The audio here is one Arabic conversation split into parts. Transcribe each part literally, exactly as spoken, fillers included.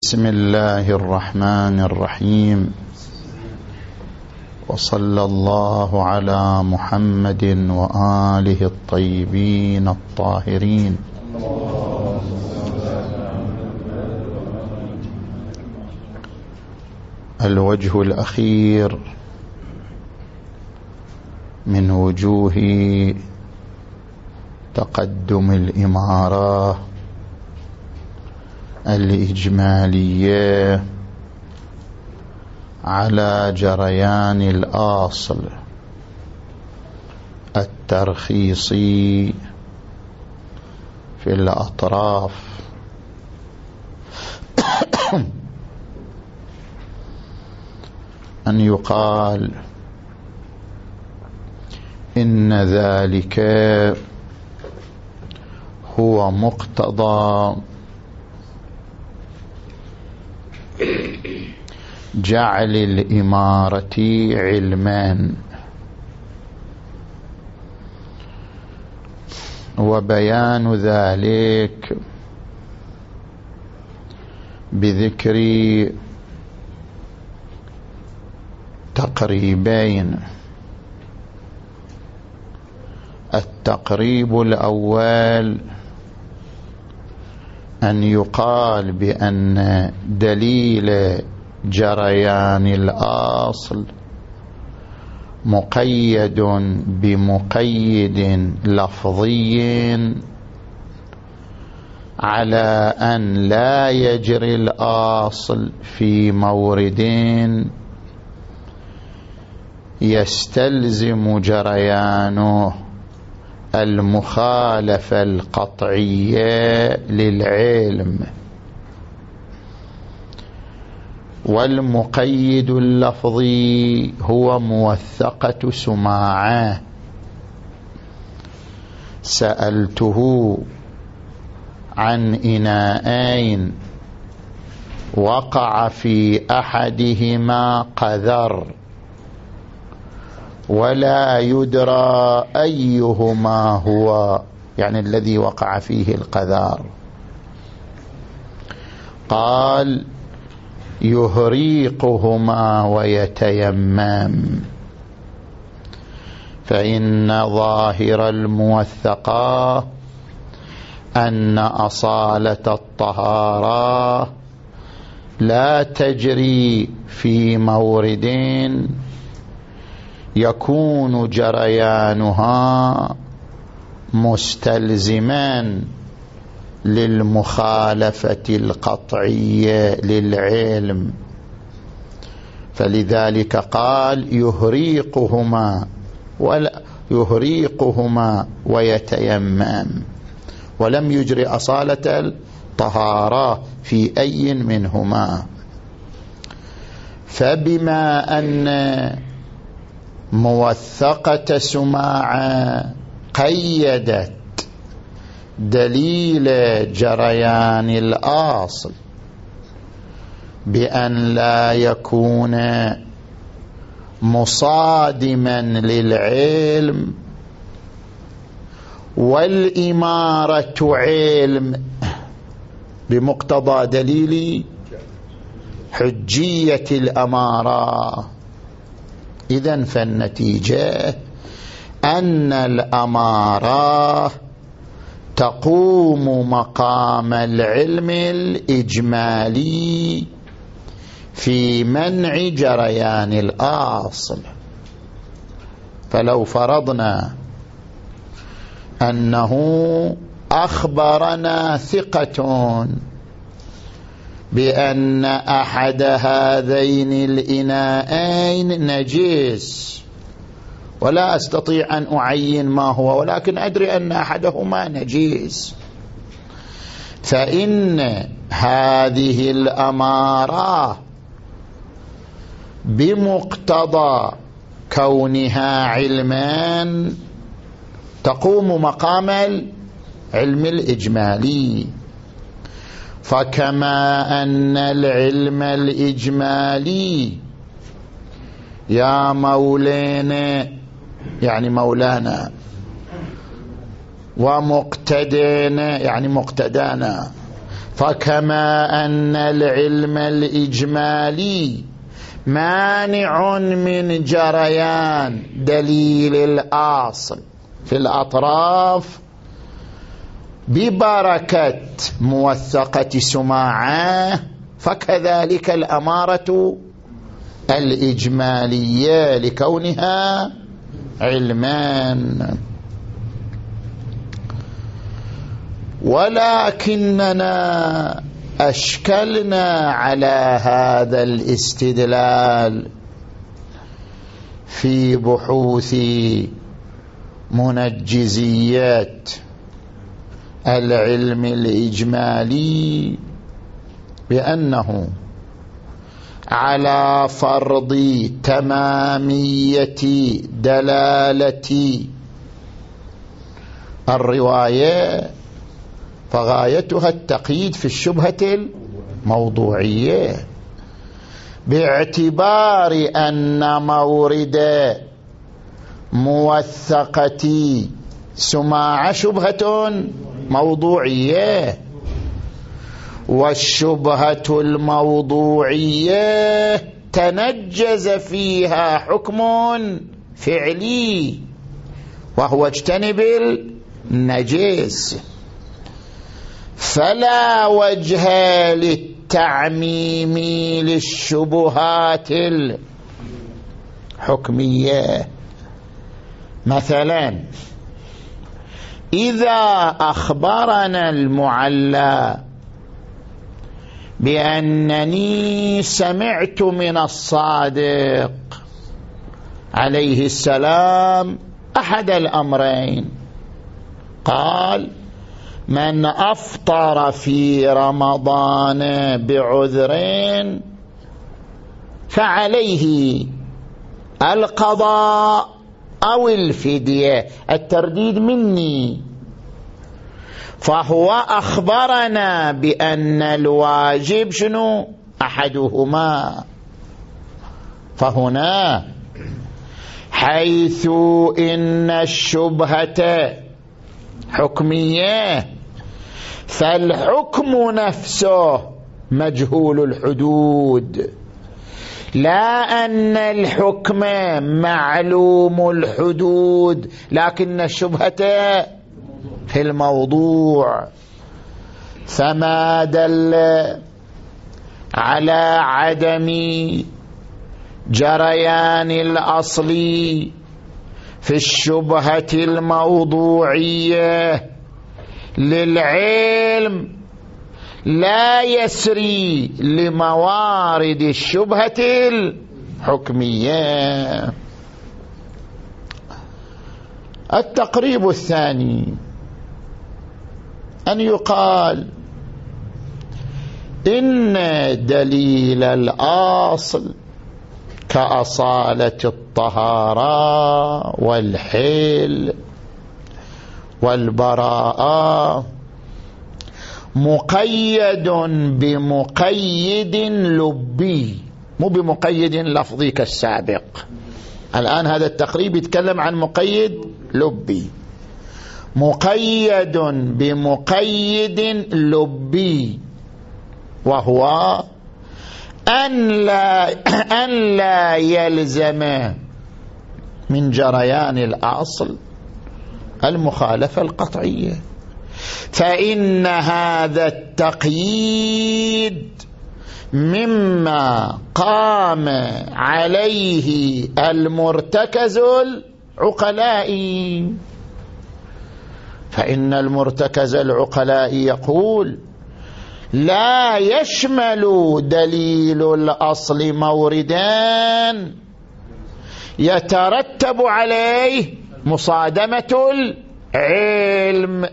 بسم الله الرحمن الرحيم، وصلى الله على محمد وآله الطيبين الطاهرين. الوجه الأخير من وجوه تقدم الإمارة الإجمالية على جريان الأصل الترخيصي في الأطراف أن يقال إن ذلك هو مقتضى جعل الإمارة علمان، وبيان ذلك بذكر تقريبين. التقريب الأول أن يقال بأن دليل جريان الأصل مقيد بمقيد لفظي على أن لا يجري الأصل في مورد يستلزم جريانه المخالفة القطعية للعلم، والمقيد اللفظي هو موثقة سماعة. سألته عن إناءين وقع في أحدهما قذر ولا يدرى أيهما هو، يعني الذي وقع فيه القذار. قال يهريقهما ويتيمم، فإن ظاهر الموثقة أن أصالة الطهارة لا تجري في مورد يكون جريانها مستلزما للمخالفة القطعية للعلم، فلذلك قال يهريقهما ولا يهريقهما ويتيمم، ولم يجري أصالة الطهارة في أي منهما. فبما أن موثقة سماعة قيدت دليل جريان الأصل بأن لا يكون مصادما للعلم، والإمارة علم بمقتضى دليل حجية الأمارة، إذن فالنتيجة أن الأمارة تقوم مقام العلم الإجمالي في منع جريان الأصل. فلو فرضنا أنه أخبرنا ثقة بأن أحد هذين الإناءين نجس، ولا أستطيع أن أعين ما هو، ولكن أدري أن أحدهما نجس، فإن هذه الأمارة بمقتضى كونها علمان تقوم مقام العلم الإجمالي. فكما أن العلم الإجمالي يا مولينا يعني مولانا ومقتدينا يعني مقتدانا فكما أن العلم الإجمالي مانع من جريان دليل الأصل في الأطراف ببركة موثقة سماعة، فكذلك الأمارة الإجمالية لكونها علمان. ولكننا أشكلنا على هذا الاستدلال في بحوث منجزيات العلم الإجمالي بأنه على فرض تمامية دلالة الرواية فغايتها التقييد في الشبهة الموضوعية، باعتبار أن مورد موثقة سماع شبهة موضوعية، والشبهة الموضوعية تنجز فيها حكم فعلي وهو اجتنب النجس، فلا وجه للتعميم للشبهات الحكمية. مثلا إذا أخبرنا المعلى بأنني سمعت من الصادق عليه السلام أحد الأمرين، قال: من أفطر في رمضان بعذر فعليه القضاء أو الفدية، الترديد مني، فهو أخبرنا بأن الواجب شنو؟ أحدهما. فهنا حيث إن الشبهة حكمية فالحكم نفسه مجهول الحدود، لا أن الحكم معلوم الحدود، لكن الشبهة في الموضوع. فما دل على عدم جريان الأصل في الشبهة الموضوعية للعلم لا يسري لموارد الشبهة الحكمية. التقريب الثاني أن يقال إن دليل الأصل كأصالة الطهارة والحل والبراءة مقيد بمقيد لبي، مو بمقيد لفظي كالسابق. الآن هذا التقريب يتكلم عن مقيد لبي، مقيد بمقيد لبي، وهو أن لا, أن لا يلزم من جريان الأصل المخالفة القطعية، فإن هذا التقييد مما قام عليه المرتكز العقلائي، فإن المرتكز العقلائي يقول لا يشمل دليل الأصل موردان يترتب عليه مصادمة العلم،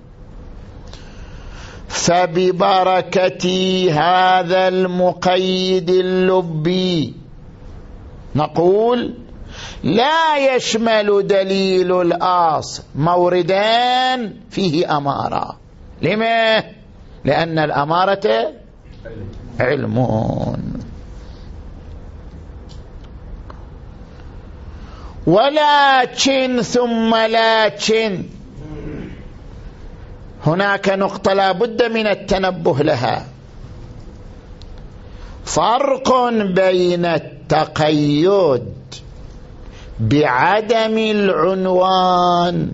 فببركة هذا المقيد اللبي نقول لا يشمل دليل الأصل موردان فيه أمارة. لما؟ لأن الأمارة علمون. ولكن ثم لكن هناك نقطة لا بد من التنبه لها، فرق بين التقيد بعدم العنوان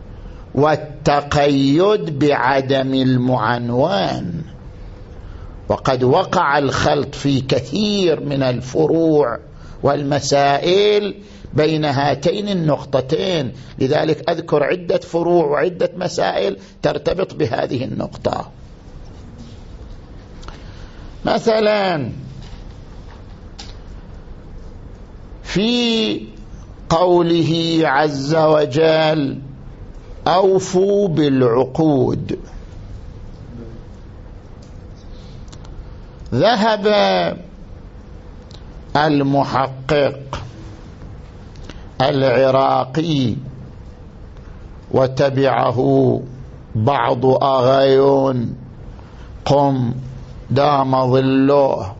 والتقيد بعدم المعنوان. وقد وقع الخلط في كثير من الفروع والمسائل بين هاتين النقطتين، لذلك أذكر عدة فروع وعدة مسائل ترتبط بهذه النقطة. مثلا في قوله عز وجل أوفوا بالعقود، ذهب المحقق العراقي وتبعه بعض أغايون قم دام ظله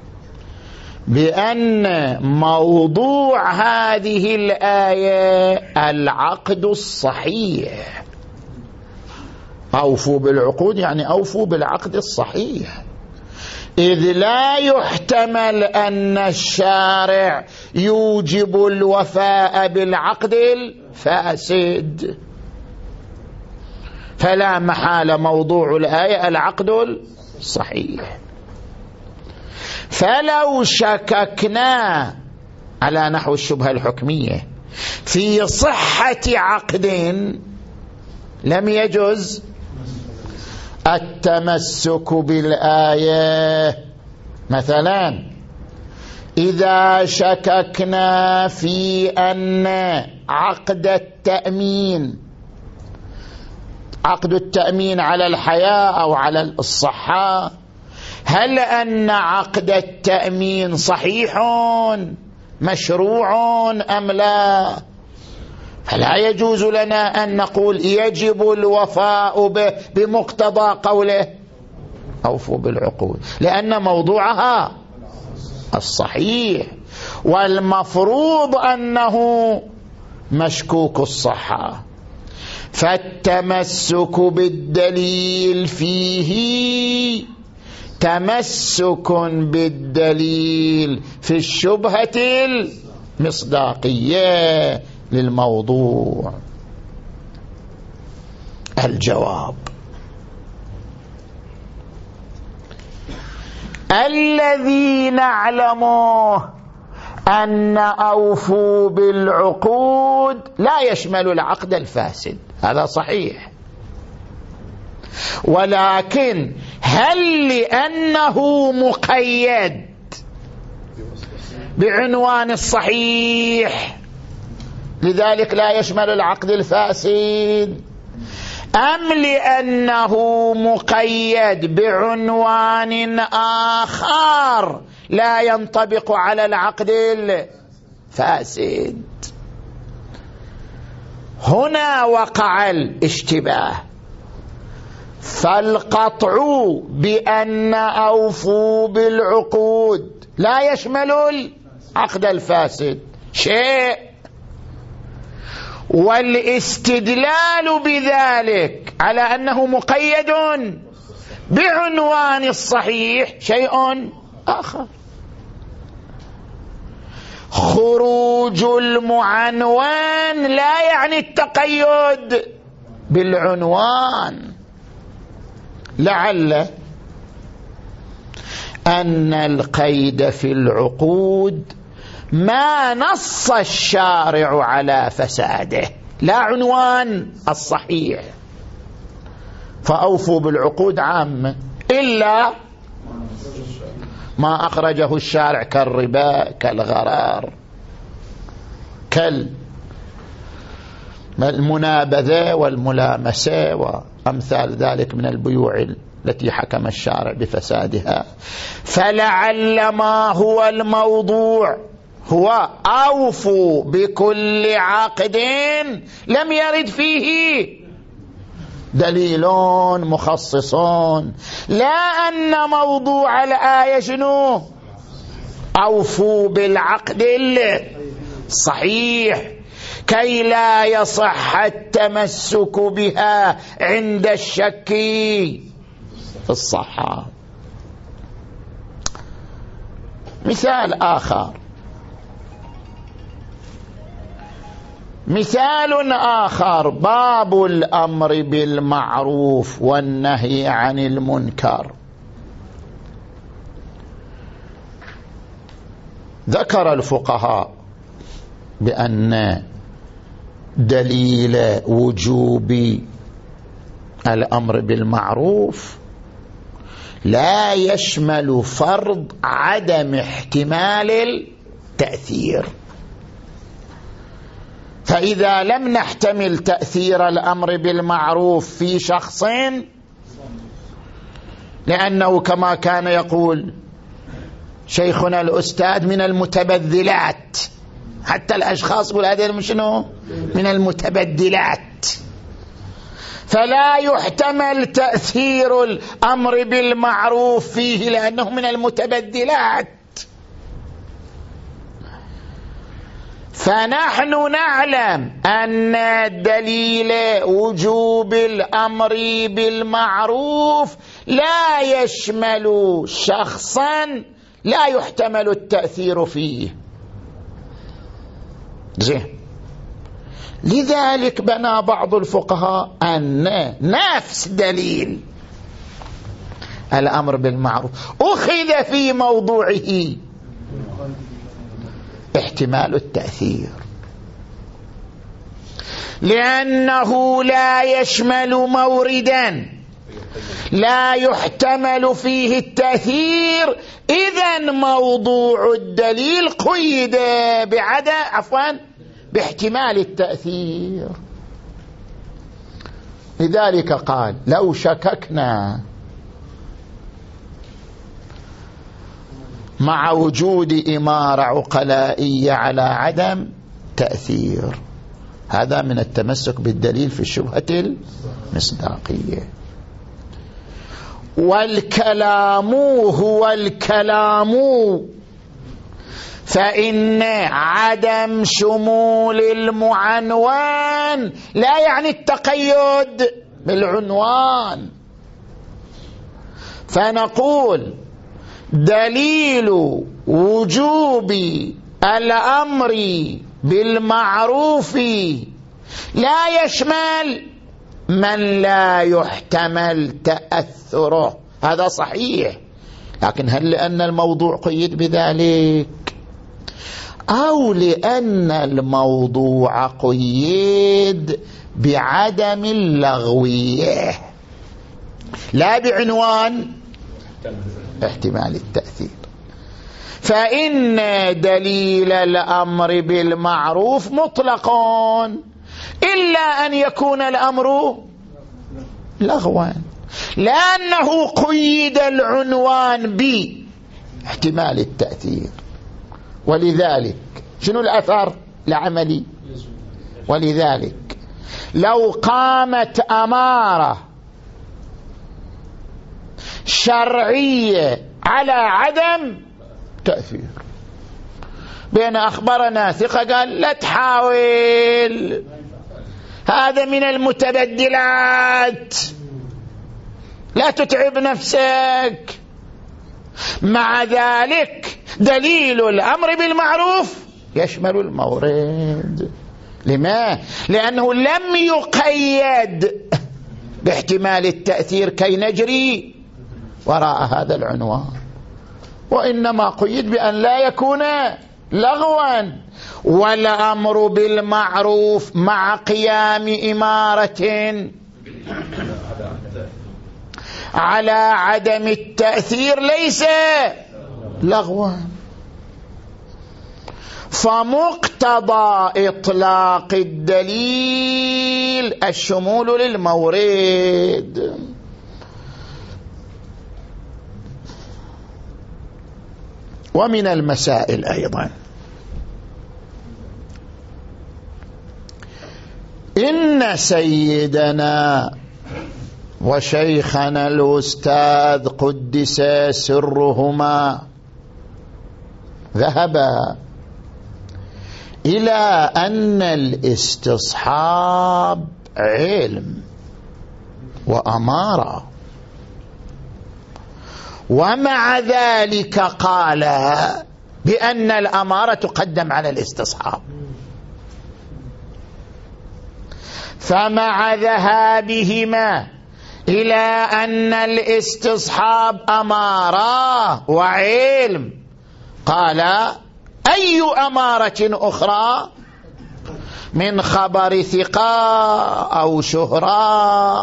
بأن موضوع هذه الآية العقد الصحيح. أوفوا بالعقود يعني أوفوا بالعقد الصحيح، إذ لا يحتمل أن الشارع يوجب الوفاء بالعقد الفاسد، فلا محال موضوع الآية العقد الصحيح. فلو شككنا على نحو الشبهة الحكمية في صحة عقد لم يجوز التمسك بالآية. مثلا إذا شككنا في أن عقد التأمين عقد التأمين على الحياة أو على الصحة، هل أن عقد التأمين صحيح مشروع أم لا؟ فلا يجوز لنا أن نقول يجب الوفاء بمقتضى قوله أوفوا بالعقود، لأن موضوعها الصحيح، والمفروض أنه مشكوك الصحة. فالتمسك بالدليل فيه تمسك بالدليل في الشبهة المصداقية للموضوع. الجواب: الذي نعلمه أن أوفوا بالعقود لا يشمل العقد الفاسد، هذا صحيح، ولكن هل لأنه مقيد بعنوان الصحيح لذلك لا يشمل العقد الفاسد، أم لأنه مقيد بعنوان آخر لا ينطبق على العقد الفاسد؟ هنا وقع الاشتباه. فالقطع بأن أوفوا بالعقود لا يشمل العقد الفاسد شيء، والاستدلال بذلك على أنه مقيد بعنوان الصحيح شيء آخر. خروج المعنوان لا يعني التقيد بالعنوان. لعل أن القيد في العقود ما نص الشارع على فساده، لا عنوان الصحيح، فأوفوا بالعقود عامة إلا ما أخرجه الشارع كالربا كالغرار كالمنابذة والملامسة وأمثال ذلك من البيوع التي حكم الشارع بفسادها. فلعل ما هو الموضوع هو أوفوا بكل عقد لم يرد فيه دليل مخصص، لا أن موضوع الآية شنو؟ أوفوا بالعقد الصحيح، كي لا يصح التمسك بها عند الشك في الصحة. مثال آخر، مثال آخر باب الأمر بالمعروف والنهي عن المنكر. ذكر الفقهاء بأن دليل وجوب الأمر بالمعروف لا يشمل فرض عدم احتمال التأثير، فإذا لم نحتمل تأثير الأمر بالمعروف في شخص، لأنه كما كان يقول شيخنا الأستاذ من المتبذلات، حتى الأشخاص يقول هذا مشنو من المتبدلات، فلا يحتمل تأثير الأمر بالمعروف فيه لأنه من المتبدلات. فنحن نعلم أن دليل وجوب الأمر بالمعروف لا يشمل شخصا لا يحتمل التأثير فيه. زين، لذلك بنى بعض الفقهاء أن نفس دليل الأمر بالمعروف أخذ في موضوعه احتمال التأثير، لأنه لا يشمل موردا لا يحتمل فيه التأثير، إذن موضوع الدليل قيد بعدم عفوا باحتمال التأثير. لذلك قال لو شككنا مع وجود إمارة عقلائية على عدم تأثير، هذا من التمسك بالدليل في الشبهة المصداقية. والكلام هو الكلام، فإن عدم شمول المعنوان لا يعني التقيد بالعنوان. فنقول دليل وجوب الأمر بالمعروف لا يشمل من لا يحتمل تأثره، هذا صحيح، لكن هل لأن الموضوع قيد بذلك أو لأن الموضوع قيد بعدم اللغوية لا بعنوان احتمال التأثير؟ فإن دليل الأمر بالمعروف مطلق إلا أن يكون الأمر لغوا، لأنه قيد العنوان باحتمال التأثير. ولذلك شنو الأثر العملي؟ ولذلك لو قامت أمارة شرعية على عدم تأثير، بين أخبرنا ثقة قال لا تحاول، هذا من المتبدلات، لا تتعب نفسك، مع ذلك دليل الأمر بالمعروف يشمل المورد. لما؟ لأنه لم يقيد باحتمال التأثير كي نجري وراء هذا العنوان، وإنما قيد بأن لا يكون لغوا. والأمر بالمعروف مع قيام إمارة على عدم التأثير ليس لغوا. فمقتضى إطلاق الدليل الشمول للمورد. ومن المسائل أيضا إن سيدنا وشيخنا الأستاذ قدس سرهما ذهبا إلى أن الاستصحاب علم وأمارة، ومع ذلك قال بأن الأمارة تقدم على الاستصحاب. فمع ذهابهما إلى أن الاستصحاب أمارة وعلم، قال أي أمارة أخرى من خبر ثقة أو شهرة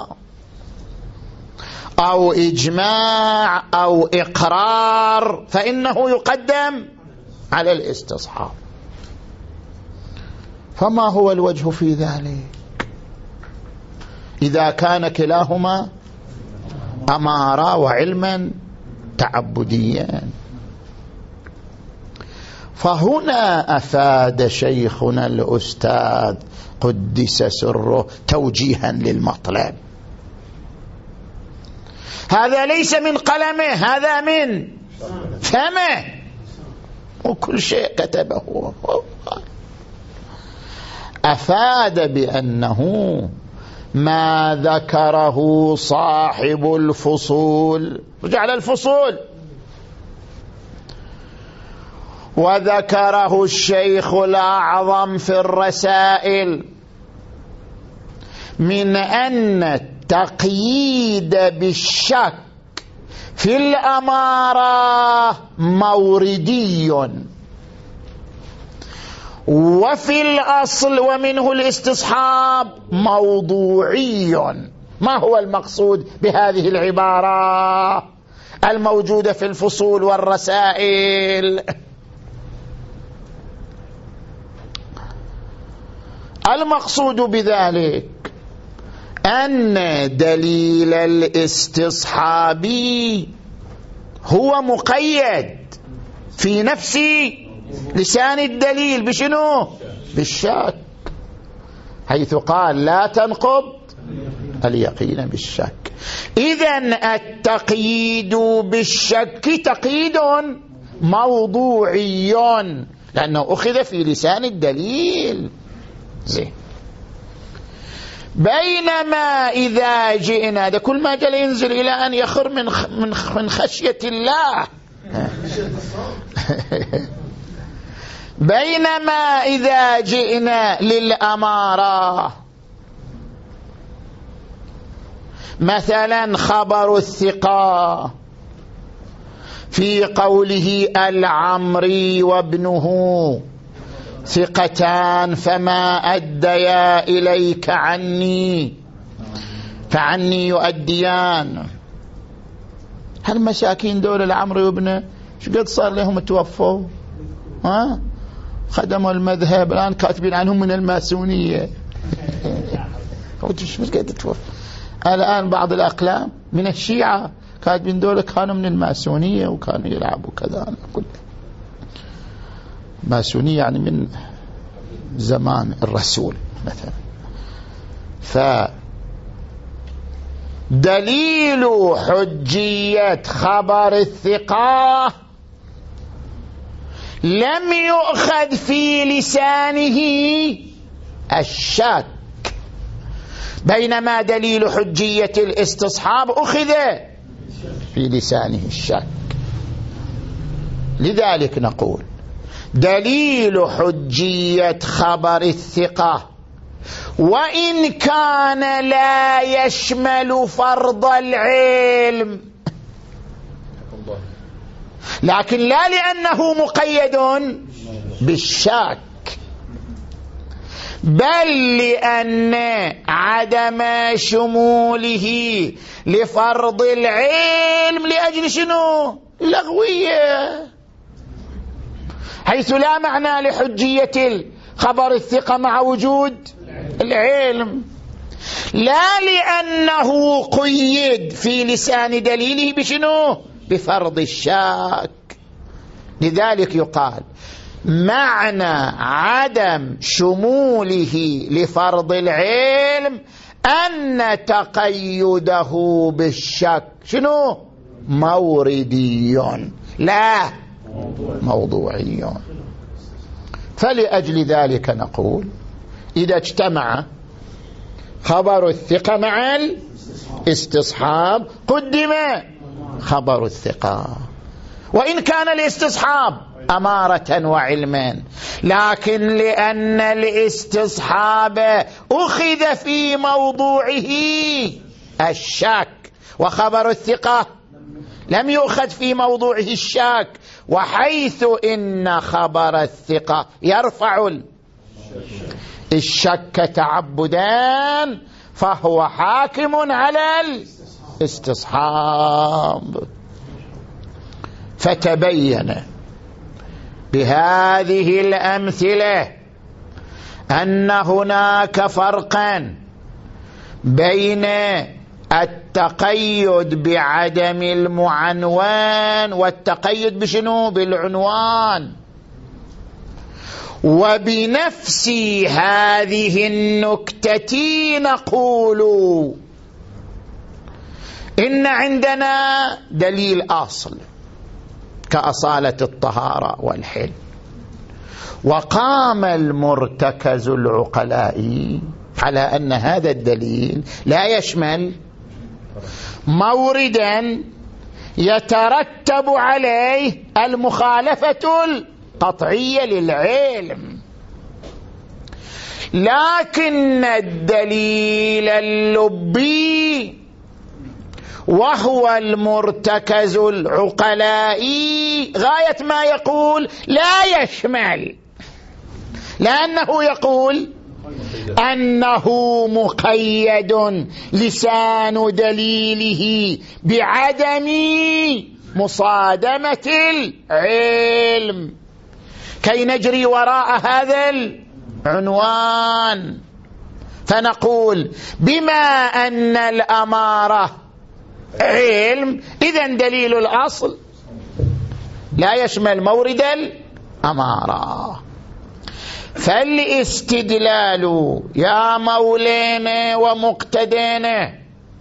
أو إجماع أو إقرار فإنه يقدم على الاستصحاب. فما هو الوجه في ذلك إذا كان كلاهما أمارة وعلما تعبديا؟ فهنا أفاد شيخنا الأستاذ قدس سره توجيها للمطلب. هذا ليس من قلمه، هذا من فمه، وكل شيء كتبه. أفاد بأنه ما ذكره صاحب الفصول، وجعل الفصول، وذكره الشيخ الأعظم في الرسائل من أن التقييد بالشك في الأمارة موردي وفي الأصل ومنه الاستصحاب موضوعي. ما هو المقصود بهذه العبارة الموجودة في الفصول والرسائل؟ المقصود بذلك أن دليل الاستصحاب هو مقيد في نفس لسان الدليل بشنو؟ بالشك، حيث قال لا تنقض اليقين بالشك. إذن التقييد بالشك تقييد موضوعي لأنه أخذ في لسان الدليل. زين. بينما إذا جئنا، ده كل ما جل ينزل إلى أن يخر من من خشية الله. بينما إذا جئنا للأمارة مثلا خبر الثقة في قوله العمري وابنه ثقتان فما أديا إليك عني فعني يؤديان. هالمساكين دول العمري وابنه شو قد صار لهم توفوا؟ ها؟ خدموا المذهب، الآن كاتبين عنهم من الماسونية. مش قد توفوا الآن بعض الأقلام من الشيعة كاتبين دول كانوا من الماسونية وكانوا يلعبوا كذا. كله ماسونية يعني من زمان الرسول مثلا. فدليل حجية خبر الثقة لم يؤخذ في لسانه الشك، بينما دليل حجية الاستصحاب أخذ في لسانه الشك. لذلك نقول دليل حجية خبر الثقة وإن كان لا يشمل فرض العلم، لكن لا لأنه مقيد بالشك، بل لأن عدم شموله لفرض العلم لأجل شنو؟ لغوية، حيث لا معنى لحجية خبر الثقة مع وجود العلم، لا لأنه قيد في لسان دليله بشنو؟ بفرض الشك. لذلك يقال معنى عدم شموله لفرض العلم أن تقيده بالشك شنو؟ موردي لا موضوعي. فلأجل ذلك نقول إذا اجتمع خبر الثقة مع الاستصحاب قدم خبر الثقة، وإن كان الاستصحاب أمارة وعلما، لكن لأن الاستصحاب أخذ في موضوعه الشك وخبر الثقة لم يؤخذ في موضوعه الشك، وحيث إن خبر الثقة يرفع الشك تعبدا فهو حاكم على الاستصحاب. فتبين بهذه الأمثلة أن هناك فرقا بين التقيد بعدم المعنوان والتقيد بشنو؟ بالعنوان. وبنفس هذه النكتة نقول إن عندنا دليل أصل كأصالة الطهارة والحل، وقام المرتكز العقلائي على أن هذا الدليل لا يشمل موردا يترتب عليه المخالفة القطعية للعلم، لكن الدليل اللبي وهو المرتكز العقلائي غاية ما يقول لا يشمل، لأنه يقول أنه مقيد لسان دليله بعدم مصادمة العلم كي نجري وراء هذا العنوان. فنقول بما أن الأمارة علم إذن دليل الأصل لا يشمل مورد الأمارة. فالاستدلال يا مولانا ومقتدانا،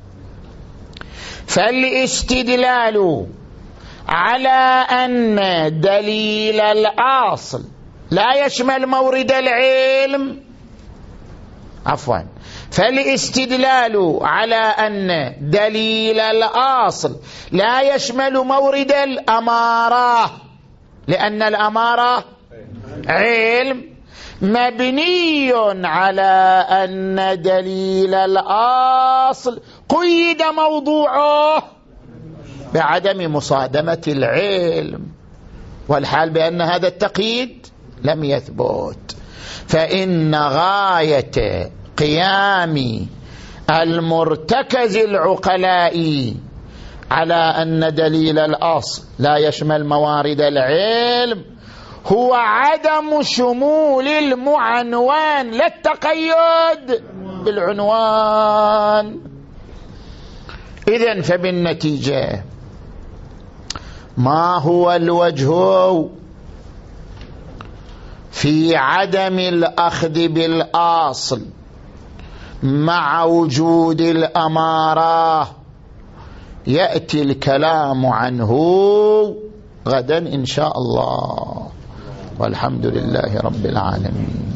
فالاستدلال على أن دليل الأصل لا يشمل مورد العلم، عفوا فالاستدلال على أن دليل الأصل لا يشمل مورد الأمارة، لأن الأمارة علم، مبني على أن دليل الأصل قيد موضوعه بعدم مصادمة العلم، والحال بأن هذا التقييد لم يثبت. فإن غاية قيام المرتكز العقلائي على أن دليل الأصل لا يشمل موارد العلم هو عدم شمول المعنوان لا التقيد بالعنوان. إذن فبالنتيجة ما هو الوجه في عدم الأخذ بالأصل مع وجود الأمارة؟ يأتي الكلام عنه غدا إن شاء الله، والحمد لله رب العالمين.